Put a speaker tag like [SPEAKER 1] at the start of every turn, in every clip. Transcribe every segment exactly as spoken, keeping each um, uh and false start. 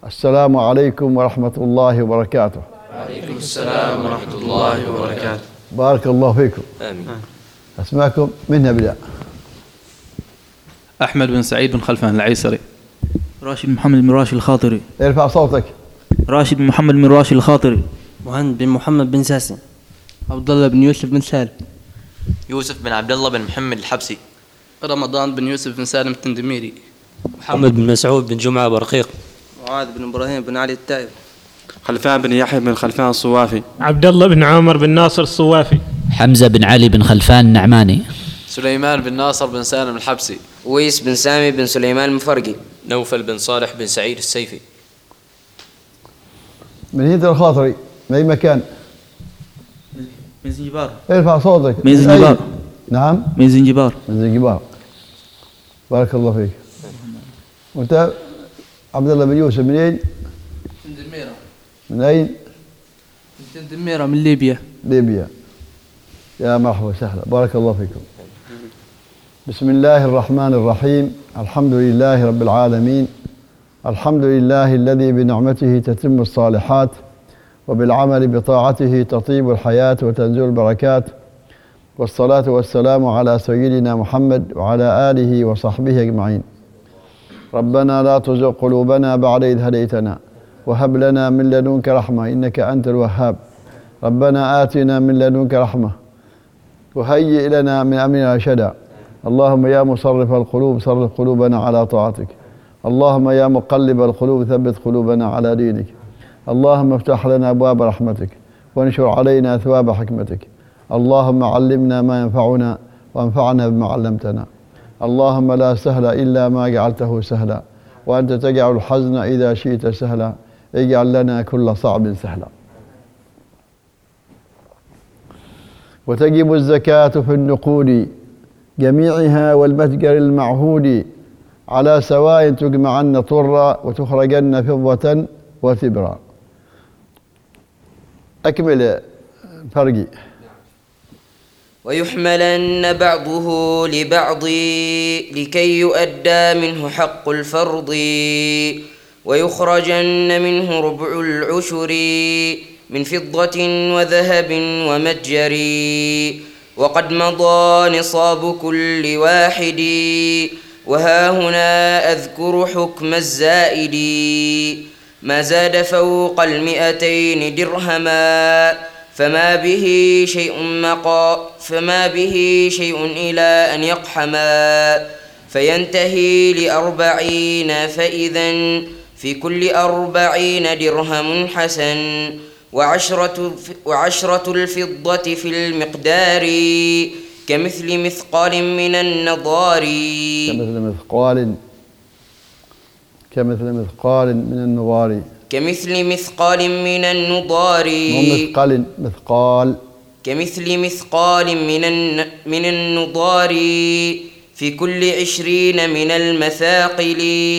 [SPEAKER 1] السلام عليكم ورحمة الله وبركاته.
[SPEAKER 2] وعليكم السلام ورحمة الله وبركاته.
[SPEAKER 1] بارك الله فيكم.
[SPEAKER 2] آمين.
[SPEAKER 1] أسماءكم منها بدأ.
[SPEAKER 3] أحمد بن سعيد بن خلفان العيسري. راشد محمد بن راشد الخاطري.
[SPEAKER 1] ارفع صوتك.
[SPEAKER 3] راشد بن محمد بن راشد الخاطري.
[SPEAKER 4] مهند بن محمد بن ساسي. عبد الله بن يوسف بن سالم.
[SPEAKER 5] يوسف بن عبد الله بن محمد الحبسي.
[SPEAKER 6] رمضان بن يوسف بن سالم التندميري.
[SPEAKER 7] محمد بن مسعود بن جمعة برقيق.
[SPEAKER 4] معاذ بن إبراهيم بن علي التائب.
[SPEAKER 8] خلفان بن يحيى بن خلفان الصوافي.
[SPEAKER 9] عبد الله بن عامر بن ناصر الصوافي.
[SPEAKER 10] حمزة بن علي بن خلفان النعماني.
[SPEAKER 2] سليمان بن ناصر بن سالم الحبسي.
[SPEAKER 11] ويس بن سامي بن سليمان المفرقي.
[SPEAKER 5] نوفل بن صالح بن سعيد السيفي.
[SPEAKER 1] من هند الخاطري من أي مكان؟
[SPEAKER 3] من زنجبار.
[SPEAKER 1] ارفع صوتك.
[SPEAKER 3] من زنجبار.
[SPEAKER 1] نعم.
[SPEAKER 3] من زنجبار.
[SPEAKER 1] من زنجبار. بارك الله فيك. وأنت عبد الله بن يوسف من أين؟
[SPEAKER 6] من دميرة.
[SPEAKER 1] من أين؟
[SPEAKER 6] من دميرة من ليبيا.
[SPEAKER 1] ليبيا. يا مرحبا وسهلا، بارك الله فيكم. بسم الله الرحمن الرحيم. الحمد لله رب العالمين. الحمد لله الذي بنعمته تتم الصالحات وبالعمل بطاعته تطيب الحياة وتنزل البركات، والصلاة والسلام على سيدنا محمد وعلى آله وصحبه أجمعين. ربنا لا تزغ قلوبنا بعد إذ هديتنا وهب لنا من لدنك رحمة إنك أنت الوهاب. ربنا آتنا من لدنك رحمة وهيئ لنا من أمرنا رشدا. اللهم يا مصرف القلوب صرف قلوبنا على طاعتك. اللهم يا مقلب القلوب ثبت قلوبنا على دينك. اللهم افتح لنا أبواب رحمتك وانشر علينا ثواب حكمتك. اللهم علمنا ما ينفعنا وانفعنا بما علمتنا. اللهم لا سهل إلا ما جعلته سهلا وأنت تجعل الحزن إذا شئت سهلا. اجعل لنا كل صعب سهلا. وتجب الزكاة في النقود جميعها والمتجر المعهود على سواء تجمعن طرا وتخرجن فضة وثبرا. أكمل فرقي.
[SPEAKER 11] ويحملن بعضه لبعض لكي يؤدى منه حق الفرض، ويخرجن منه ربع العشر من فضة وذهب ومتجر، وقد مضى نصاب كل واحد، وها هنا أذكر حكم الزائد. ما زاد فوق المئتين درهما فما به شيء مقا فما به شيء إلى أن يقحما، فينتهي لأربعين، فإذا في كل أربعين درهم حسن، وعشرة, وعشرة الفضة في المقدار كمثل مثقال من النضار.
[SPEAKER 1] كمثل مثقال كمثل مثقال من النضار
[SPEAKER 11] كمثل مثقال من النضار
[SPEAKER 1] مثقال مثقال
[SPEAKER 11] كمثل مثقال من من النضار في كل عشرين من المثاقل،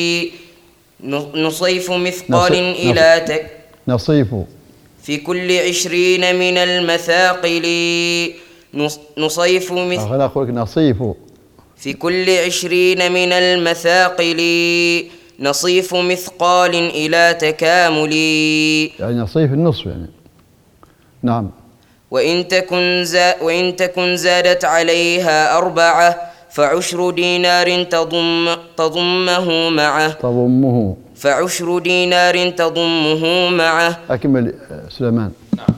[SPEAKER 11] نصيف مثقال إلى تك
[SPEAKER 1] نصيف
[SPEAKER 11] في كل عشرين من المثاقل، نصيف مثقال
[SPEAKER 1] أنا أقول لك نصيف
[SPEAKER 11] في كل عشرين من المثاقل، نصيف مثقال إلى تكامل،
[SPEAKER 1] يعني نصيف النصف يعني. نعم.
[SPEAKER 11] وإن تكن, زا وإن تكن زادت عليها أربعة فعشر دينار تضم تضمه معه
[SPEAKER 1] تضمه
[SPEAKER 11] فعشر دينار تضمه معه.
[SPEAKER 1] أكمل سليمان.
[SPEAKER 12] نعم.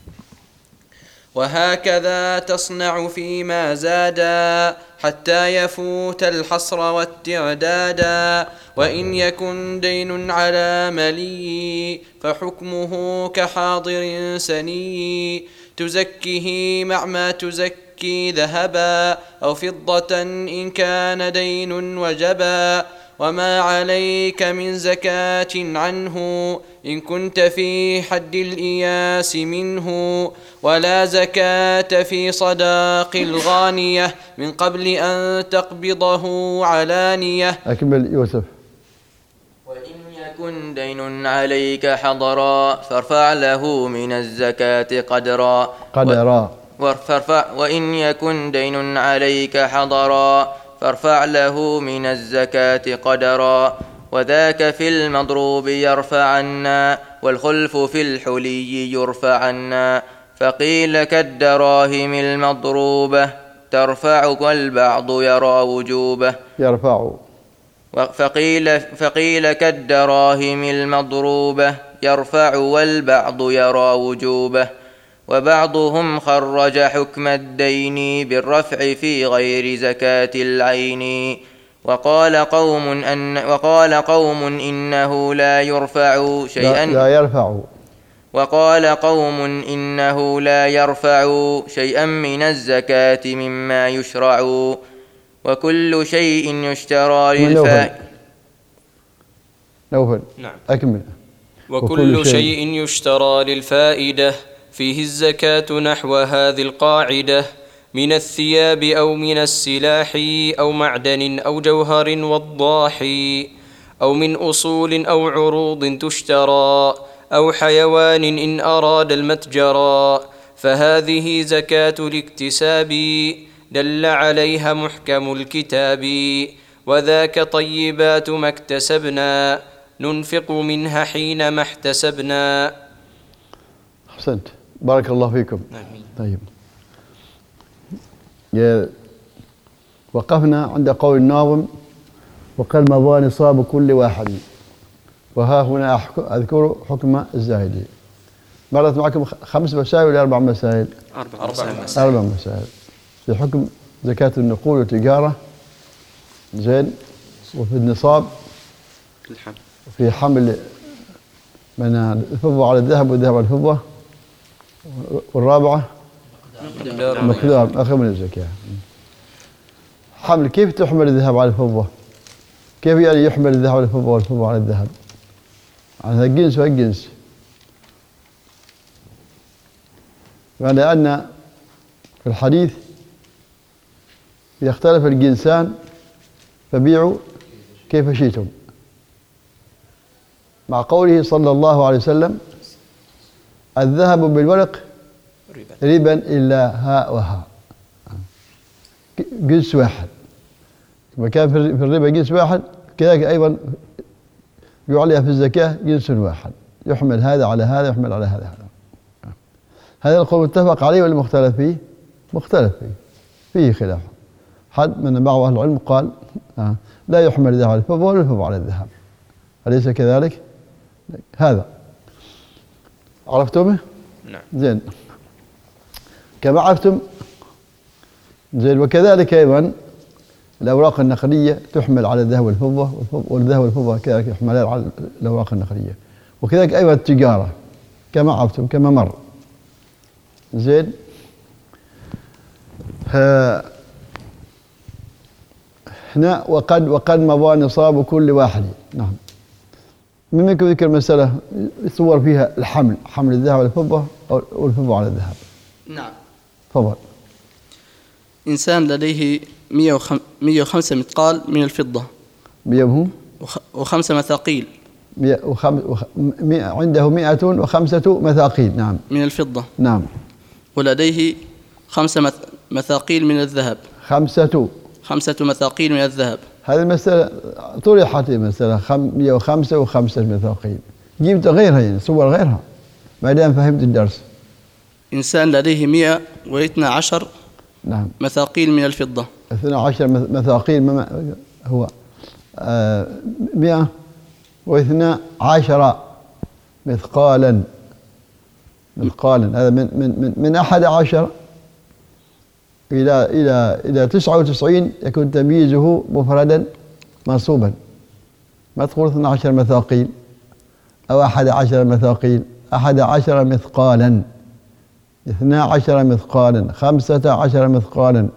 [SPEAKER 12] وهكذا تصنع فيما زادا حتى يفوت الحصر والتعدادا، وإن يكن دين على ملي فحكمه كحاضر سني، تزكيه مع ما تزكي ذهبا أو فضة إن كان دين وجبا، وما عليك من زكاة عنه إن كنت في حد الإياس منه، ولا زكاة في صداق الغانية من قبل أن تقبضه علانية.
[SPEAKER 1] أكمل يوسف.
[SPEAKER 5] وإن يكن دين عليك حضرا فارفع له من الزكاة قدرا
[SPEAKER 1] قدرا
[SPEAKER 5] وارفع وإن يكن دين عليك حضرا فارفع له من الزكاة قدرا، وذاك في المضروب يرفعنا والخلف في الحلي يرفعنا فقيل كالدراهم المضروبة ترفع والبعض يرى وجوبه
[SPEAKER 1] يرفع
[SPEAKER 5] فقيل, فقيل كالدراهم المضروبة يرفع والبعض يرى وجوبه وبعضهم خرج حكم الدين بالرفع في غير زكاة العين وقال قوم أن وقال قوم إنه لا يرفع شيئا
[SPEAKER 1] لا, لا يرفع
[SPEAKER 5] وقال قوم إنه لا يرفع شيئا من الزكاة مما يشرع وكل شيء يشترى للفائدة.
[SPEAKER 1] نوفل
[SPEAKER 7] نعم.
[SPEAKER 1] أكمل.
[SPEAKER 7] وكل, وكل شيء يشترى للفائدة فيه الزكاة نحو هذه القاعدة من الثياب أو من السلاح أو معدن أو جوهر وضاح أو من أصول أو عروض تشترى أو حيوان إن أراد المتجرى فهذه زكاة الاكتساب دل عليها محكم الكتاب وذاك طيبات ما اكتسبنا ننفق منها حين ما احتسبنا.
[SPEAKER 1] أحسنت بارك الله فيكم.
[SPEAKER 7] آمين.
[SPEAKER 1] طيب وقفنا عند قول الناظم وقال مضى نصاب كل واحد وها هنا أذكر حكم الزاهدي. مرت معكم خمس مسائل ولا أربع مسائل؟
[SPEAKER 7] أربع مسائل.
[SPEAKER 1] أربع مسائل في حكم زكاة النقود والتجارة زين وفي النصاب وفي حمل من الفضة على الذهب والذهب على الفضة والرابعة مقدار أخذ من الزكاة. حمل كيف تحمل الذهب على الفضة؟ كيف يعني يحمل الذهب على الفضة والفضة على الذهب؟ على الجنس والجنس. يعني أن في الحديث إذا اختلف الجنسان فبيعوا كيف شئتم مع قوله صلى الله عليه وسلم الذهب بالورق ربا إلا هاء وهاء جنس واحد. وكان في الربا جنس واحد كذلك أيضا يعليها في الزكاة جنس واحد يحمل هذا على هذا يحمل على هذا هذا. هذا القول متفق عليه ولا مختلف فيه؟ مختلف فيه فيه خلاف. حد من بعض أهل العلم قال آه لا يحمل الذهب على الفضة ولا الفضة على الذهب. أليس كذلك؟ هذا عرفتمه؟
[SPEAKER 7] نعم.
[SPEAKER 1] زين كما عرفتم زين. وكذلك أيضا الأوراق النقدية تحمل على الذهب والفضة والذهب والفضة كذلك يحملان على الأوراق النقدية. وكذلك أيضا التجارة كما عرفتم كما مر. زين هنا وقد وقد مضى نصاب كل واحد. نعم. مما ذكر مسألة يصور فيها الحمل حمل الذهب على الفضة والفضة على الذهب.
[SPEAKER 6] نعم.
[SPEAKER 1] تفضل.
[SPEAKER 6] إنسان لديه مئة وخمسة مثقال من الفضة.
[SPEAKER 1] مئة
[SPEAKER 6] وخمسة مثاقيل.
[SPEAKER 1] مئة وخم... وخ... مئة عنده مئة وخمسة مثاقيل. نعم.
[SPEAKER 6] من الفضة.
[SPEAKER 1] نعم.
[SPEAKER 6] ولديه خمسة مث... مثاقيل من الذهب.
[SPEAKER 1] خمسة.
[SPEAKER 6] خمسة مثاقيل من الذهب.
[SPEAKER 1] هذه المسألة طرحت المسألة مئة وخمسة وخمسة مثاقيل. جبت غيرها يعني صور غيرها ما دام فهمت الدرس.
[SPEAKER 6] إنسان لديه مئة واثنى عشر
[SPEAKER 1] نعم.
[SPEAKER 6] مثاقيل من الفضة.
[SPEAKER 1] اثنى عشر مثاقيل ما هو آه مئة واثنى عشر مثقالا مثقالا. هذا من من من, من أحد عشر إلى إلى إلى تسعة وتسعين يكون تمييزه مفردا منصوبا. ما تقول اثنى عشر مثاقيل أو أحد عشر مثاقيل. أحد عشر مثقالا اثنى عشر مثقالا خمسة عشر مثقالا.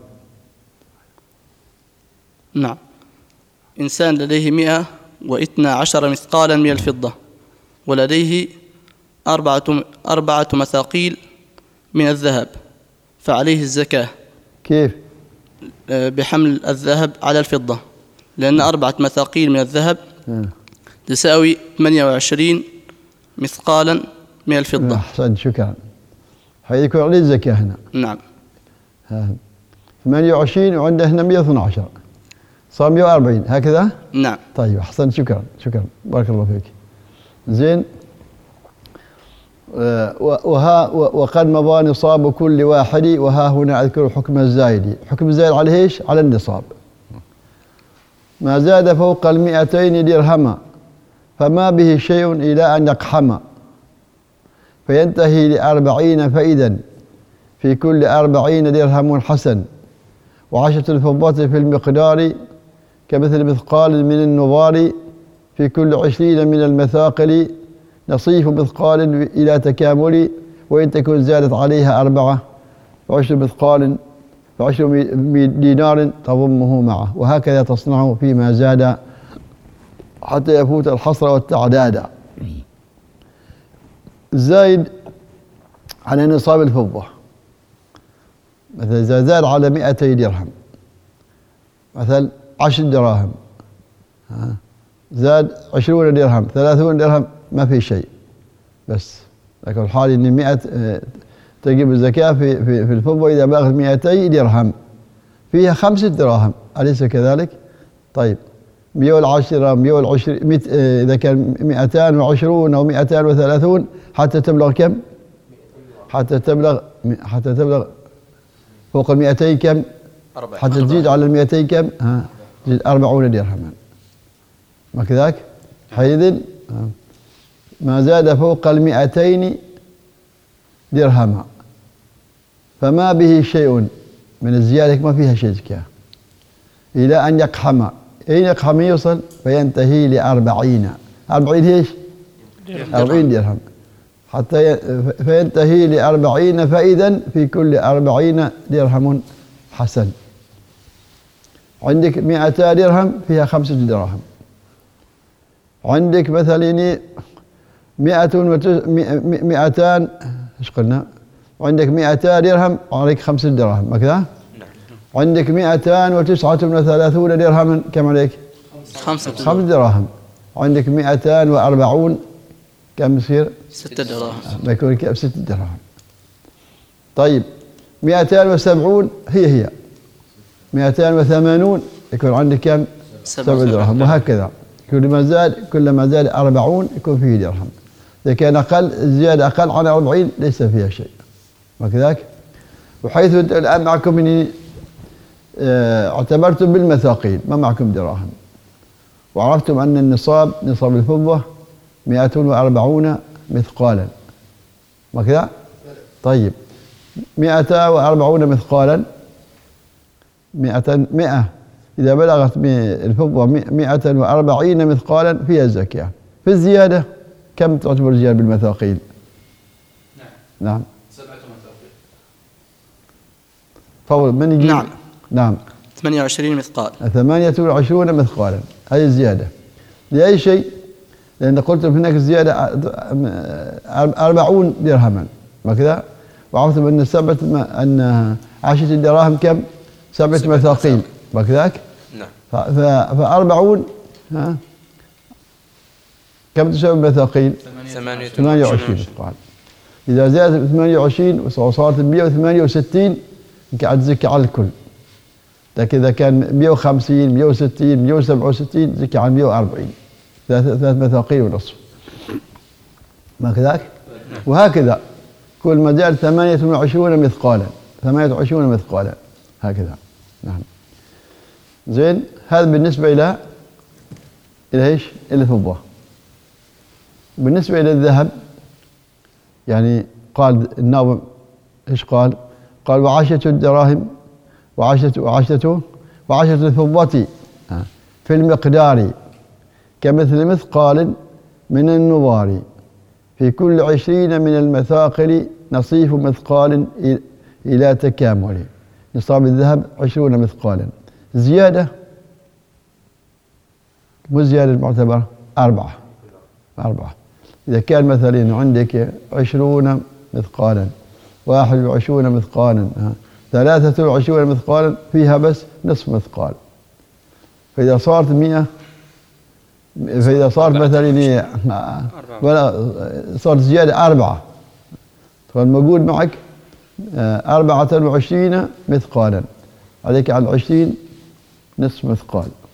[SPEAKER 6] نعم. إنسان لديه مئة واثنى عشر مثقالا من الفضة ولديه أربعة أربعة مثاقيل من الذهب فعليه الزكاة.
[SPEAKER 1] كيف؟
[SPEAKER 6] بحمل الذهب على الفضة لأن أربعة مثاقيل من الذهب تساوي ثمانية وعشرين مثقالا من الفضة.
[SPEAKER 1] أحسنت شكرا. حيكون عليه الزكاة هنا.
[SPEAKER 6] نعم.
[SPEAKER 1] ثمانية وعشرين وعنده هنا مئة واثنى عشر صار مئة وأربعين هكذا؟
[SPEAKER 6] نعم.
[SPEAKER 1] طيب أحسن، شكرا شكرا بارك الله فيك. زين. وها وقد مضى نصاب كل واحد، وها هنا أذكر حكم الزايد. حكم الزايد على ايش؟ على النصاب. ما زاد فوق المئتين درهما فما به شيء إلى أن يقحم، فينتهي لأربعين فإذا في كل أربعين درهم حسن، وعشرة الفضة في المقدار كمثل مثقال من النظار، في كل عشرين من المثاقل نصيف مثقال إلى تكامل، وإن تكن زادت عليها أربعة وعشر مثقال وعشر دينار تضمه معه، وهكذا تصنع فيما زاد حتى يفوت الحصر والتعداد. الزايد على نصاب الفضة، مثلا إذا زاد على مئتي درهم، مثلا عشر دراهم، زاد عشرون درهم، ثلاثون درهم، ما في شيء، بس لكن الحال إن مئة تجب الزكاة في في في الفضة إذا بلغت مئتي درهم، فيها خمسة دراهم، أليس كذلك؟ طيب مئة والعشرة، مئة والعشرين، إذا كان مئتان وعشرون أو مئتان وثلاثون حتى تبلغ كم؟ حتى تبلغ حتى تبلغ فوق المئتين كم؟ حتى تزيد على المئتين كم؟ ها تزيد أربعون درهما، ما كذاك؟ حينئذ ما زاد فوق المئتين درهما فما به شيء من الزيادة، ما فيها شيء زكاة، إلى أن يقحم. أين يقحم يوصل؟ فينتهي لأربعين. أربعين ايش؟ أربعين درهم، حتى فينتهي لأربعين فإذا في كل أربعين درهم حسن. عندك مئتا درهم فيها خمسة دراهم، عندك مثلا مئة مئتان ايش قلنا؟ عندك مئتا درهم عليك خمسة دراهم، ما كذا؟ عندك مئتان وتسعة وثلاثون درهما كم عليك؟
[SPEAKER 6] خمسة
[SPEAKER 1] خمس دراهم. عندك مئتان وأربعون كم يصير؟
[SPEAKER 6] ستة دراهم.
[SPEAKER 1] بيكون كم؟ ستة دراهم. طيب مئتان وسبعون هي هي، مئتان وثمانون يكون عندك كم؟ سبع دراهم، وهكذا كلما زاد كلما زاد أربعون يكون فيه درهم. إذا كان أقل زيادة أقل عن أربعين ليس فيها شيء، ما كذاك؟ وحيث الآن معكم إني اه اعتبرتم بالمثاقيل، ما معكم دراهم، وعرفتم أن النصاب نصاب الفضة مئة وأربعون مثقالا، ما كذا؟ طيب مئة وأربعون مثقالا، مئة مئة إذا بلغت الفضة مئة وأربعين مثقالا فيها الزكاة. في الزيادة كم تعتبر الزيادة بالمثاقيل؟
[SPEAKER 3] نعم
[SPEAKER 1] نعم
[SPEAKER 3] سبعة مثاقيل.
[SPEAKER 1] فضل من يجيب؟
[SPEAKER 6] نعم
[SPEAKER 1] نعم
[SPEAKER 6] ثمانية وعشرين مثقال،
[SPEAKER 1] ثمانية وعشرون مثقالا، هذه الزيادة لأي شيء؟ لأن قلت هناك الزيادة أربعون درهما، ما كذا؟ وعرفتم أن سبعة أن عشرة دراهم كم؟ سبعة مثاقيل، ما كذاك؟
[SPEAKER 7] نعم.
[SPEAKER 1] فأربعون ها كم تساوي المثاقيل؟ ثمانية وعشرين مثقال. إذا زادت ثمانية وعشرين وصارت مئة وثمانية وستين قاعد تزكي على الكل، لكن إذا كان مئة وخمسين مئة وستين مئة وسبعة وستين زكي على مئة وأربعين، ثلاث ثلاث مثاقيل ونصف، ما كذاك؟ وهكذا كل ما زاد ثمانية وعشرون مثقالا، ثمانية وعشرون مثقالا هكذا. نعم. زين، هذا بالنسبة إلى إلى إيش؟ إلى الفضة. بالنسبة إلى الذهب يعني قال الناظم إيش قال؟ قال وعشرة الدراهم وعشرة وعشرة وعشرة الفضة في المقدار كمثل مثقال من النظار، في كل عشرين من المثاقل نصيف مثقال إلى تكامل. نصاب الذهب عشرون مثقالا. زيادة مو زيادة المعتبرة أربعة أربعة. إذا كان مثلا عندك عشرون مثقالا، واحد وعشرون مثقالا، ثلاثة وعشرون مثقالا فيها بس نصف مثقال. فإذا صارت مئة، فإذا صارت مثلا ولا صارت زيادة أربعة، فالموجود معك أربعة وعشرين مثقالا، عليك على العشرين نصف مثقال.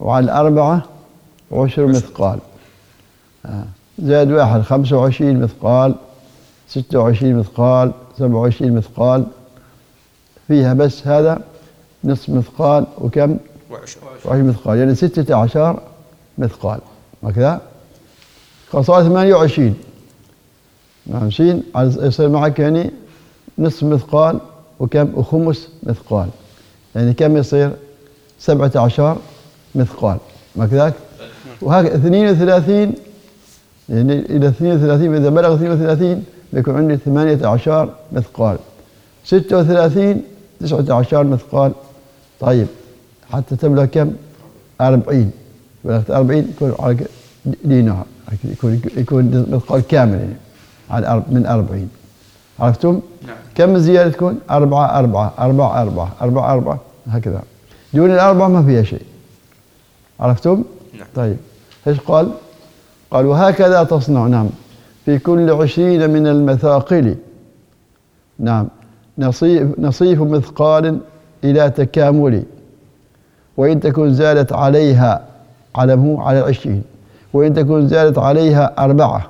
[SPEAKER 1] وعلى الأربعة عشر مثقال. آه. زائد واحد خمسة وعشرين مثقال، ستة وعشرين مثقال، سبعة وعشرين مثقال، فيها بس هذا نصف مثقال وكم؟ وعشرين مثقال، يعني ستة عشر مثقال. هكذا صار ثمانية وعشرين خمسين، يصير معك يعني نصف مثقال وكم؟ وخمس مثقال، يعني كم يصير؟ سبعة عشر مثقال. ما كذاك؟ وهكذا اثنين وثلاثين، يعني إلى اثنين وثلاثين، إذا بلغ اثنين وثلاثين بيكون عندي ثمانية عشر مثقال. ستة وثلاثين تسعة عشر مثقال. طيب حتى تبلغ كم؟ أربعين. بلغت أربعين يكون على دينار، يكون يكون مثقال كامل يعني على من أربعين. عرفتم؟ نعم. كم الزيادة تكون؟ أربعة أربعة أربعة أربعة أربعة أربعة هكذا. دون الأربعة ما فيها شيء. عرفتم؟ نعم. طيب ايش قال؟ قال وهكذا تصنع. نعم. في كل عشرين من المثاقل، نعم، نصيف نصيف مثقال إلى تكامل، وإن تكن زادت عليها علمه على العشرين، وإن تكن زادت عليها أربعة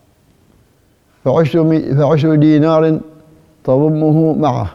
[SPEAKER 1] فعشر فعشر دينار تضمه معه.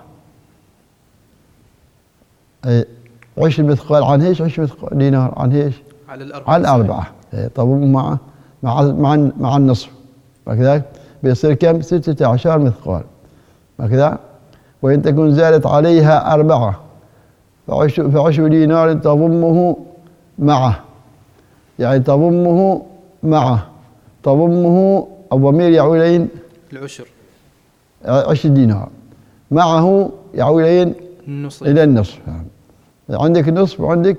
[SPEAKER 1] أي عشر مثقال عن ايش؟ عشر مثقال دينار عن ايش؟ على الأربعة. على الأربعة تضمه معه مع مع مع النصف. وكذلك بيصير كم؟ ستة عشر مثقال. وكذا وإن تكن زادت عليها أربعة فعشر, فعشر دينار تضمه معه، يعني تضمه معه، تضمه الضمير يعود إلى
[SPEAKER 3] العشر،
[SPEAKER 1] عشر دينار، معه يعود إلى النصف. إلى النصف. عندك النصف وعندك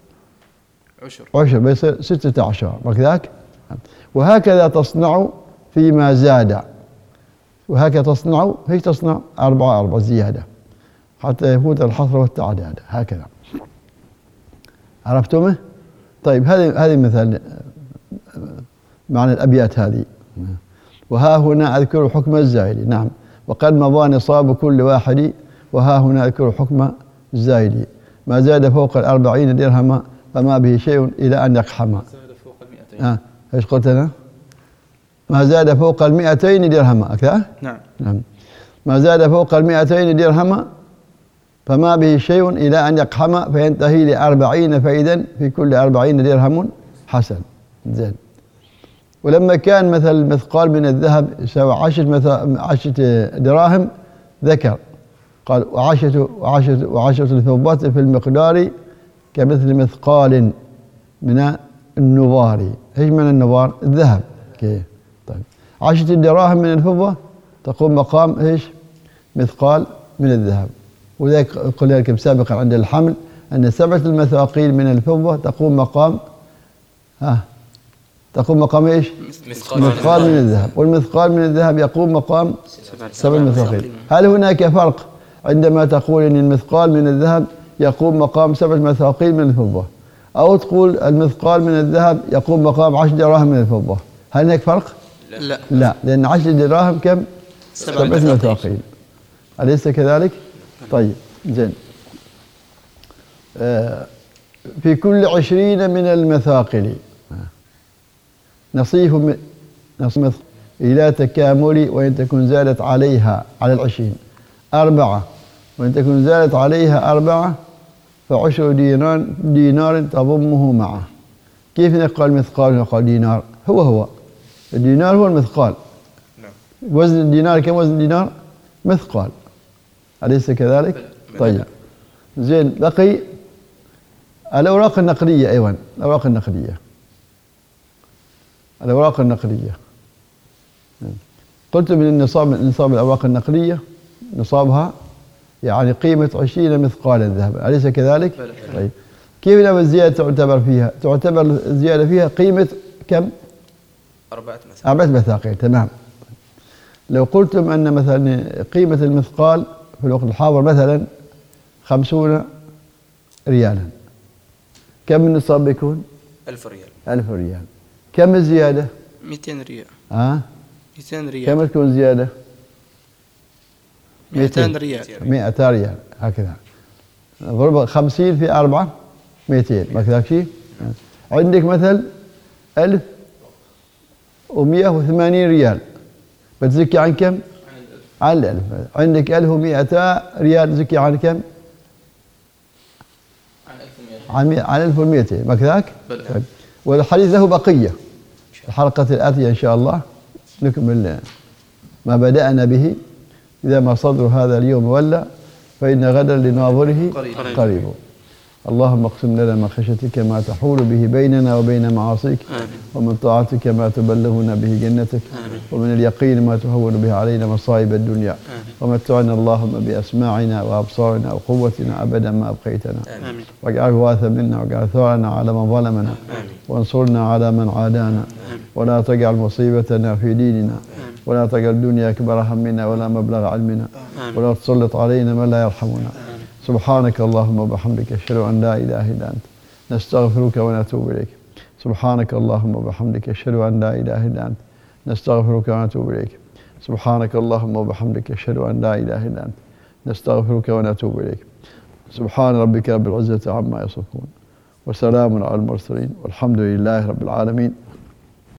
[SPEAKER 1] عشر، عشر بيصير ستة عشر. وكذاك وهكذا تصنع فيما زاد، وهكذا تصنع هيك تصنع أربعة أربعة زيادة حتى يفوت الحصر والتعداد. هكذا. عرفتمه؟ طيب هذه هذه مثل معنى الأبيات هذه. وها هنا أذكر حكم الزائد. نعم. وقد مضى نصاب كل واحد، وها هنا أذكر حكم الزائد. ما زاد فوق الأربعين درهما فما به شيء إلى أن يقحم. ما زاد فوق المئتين. آه. إيش قلت أنا؟ ما زاد فوق المئتين درهما. أكذا؟ نعم. نعم. ما زاد فوق المئتين درهما فما به شيء إلى أن يقحم فينتهي لأربعين، فإذا في كل أربعين درهم حسن. زين. ولما كان مثل المثقال من الذهب يساوي عشرة عشرة دراهم ذكر، قال وعشرة وعشرة وعشرة الفضة في المقدار كمثل مثقال من النظار. ايش من النظار؟ الذهب. كيف؟ طيب عشرة دراهم من الفضة تقوم مقام ايش؟ مثقال من الذهب. وذلك قلنا لكم سابقا عند الحمل أن سبعة المثاقيل من الفضة تقوم مقام ها تقوم مقام ايش؟ مثقال, مثقال من الذهب. والمثقال من الذهب يقوم مقام سبع مثاقيل. هل هناك فرق عندما تقول ان المثقال من الذهب يقوم مقام سبع مثاقيل من الفضة، أو تقول المثقال من الذهب يقوم مقام عشر دراهم من الفضة؟ هل هناك فرق؟ لا. لا، لأن عشر دراهم كم؟ سبع مثاقيل. أليس كذلك؟ طيب زين. آه في كل عشرين من المثاقل نصيف نصيف إلى تكامل، وإن تكن زادت عليها على العشرين أربعة، وإن تكن زادت عليها أربعة فعشر دينار دينار تضمه معه. كيف نقال مثقال ونقال دينار؟ هو هو الدينار هو المثقال. وزن الدينار كم وزن الدينار؟ مثقال. أليس كذلك؟ طيب زين. بقي الأوراق النقدية. أيضا الأوراق النقدية الأوراق النقدية قلت من النصاب نصاب الأوراق النقدية نصابها يعني قيمة عشرين مثقالا ذهبا. أليس كذلك؟ طيب كيف لما الزيادة تعتبر فيها؟ تعتبر الزيادة فيها قيمة كم؟ أربعة مثاقيل. أربعة مثاقيل. تمام. لو قلتم أن مثلا قيمة المثقال في الوقت الحاضر مثلا خمسون ريالا، كم النصاب بيكون؟ ألف ريال. ألف ريال. كم الزيادة؟ مئتين ريال. ها؟ مئتين ريال. كم تكون زيادة؟ مئتين ريال. مئة ريال. هكذا. ضرب خمسين في أربعة مئتين. ما كذا شيء؟ عندك مثل ألف ومئة وثمانين ريال، بتزكي عن كم؟ عن الألف. عندك ألف ومئة ريال، تزكي عن كم؟ عن عن ألف ومئتين، ما كذاك؟ والحديث له بقية. الحلقة الآتية إن شاء الله نكمل ما بدأنا به. إذا ما صدر هذا اليوم ولا فإن غدا لناظره قريب, قريب. اللهم اقسم لنا من خشيتك ما تحول به بيننا وبين معاصيك، ومن طاعتك ما تبلغنا به جنتك، ومن اليقين ما تهون به علينا مصائب الدنيا، ومتعنا اللهم بأسماعنا وأبصارنا وقوتنا أبدا ما أبقيتنا، واجعله وارثا منا، واجعل ثارنا على من ظلمنا، وانصرنا على من عادانا، ولا تجعل مصيبتنا في ديننا، ولا تجعل الدنيا أكبر همنا ولا مبلغ علمنا، ولا تسلط علينا من لا يرحمنا. سبحانك اللهم وبحمدك، أشهد أن لا إله إلا أنت، نستغفرك ونتوب إليك. سبحانك اللهم وبحمدك، أشهد أن لا إله إلا أنت، نستغفرك ونتوب إليك. سبحانك اللهم وبحمدك، أشهد أن لا إله إلا أنت، نستغفرك ونتوب إليك. سبحان ربك رب العزة عما يصفون، وسلام على المرسلين، والحمد لله رب العالمين.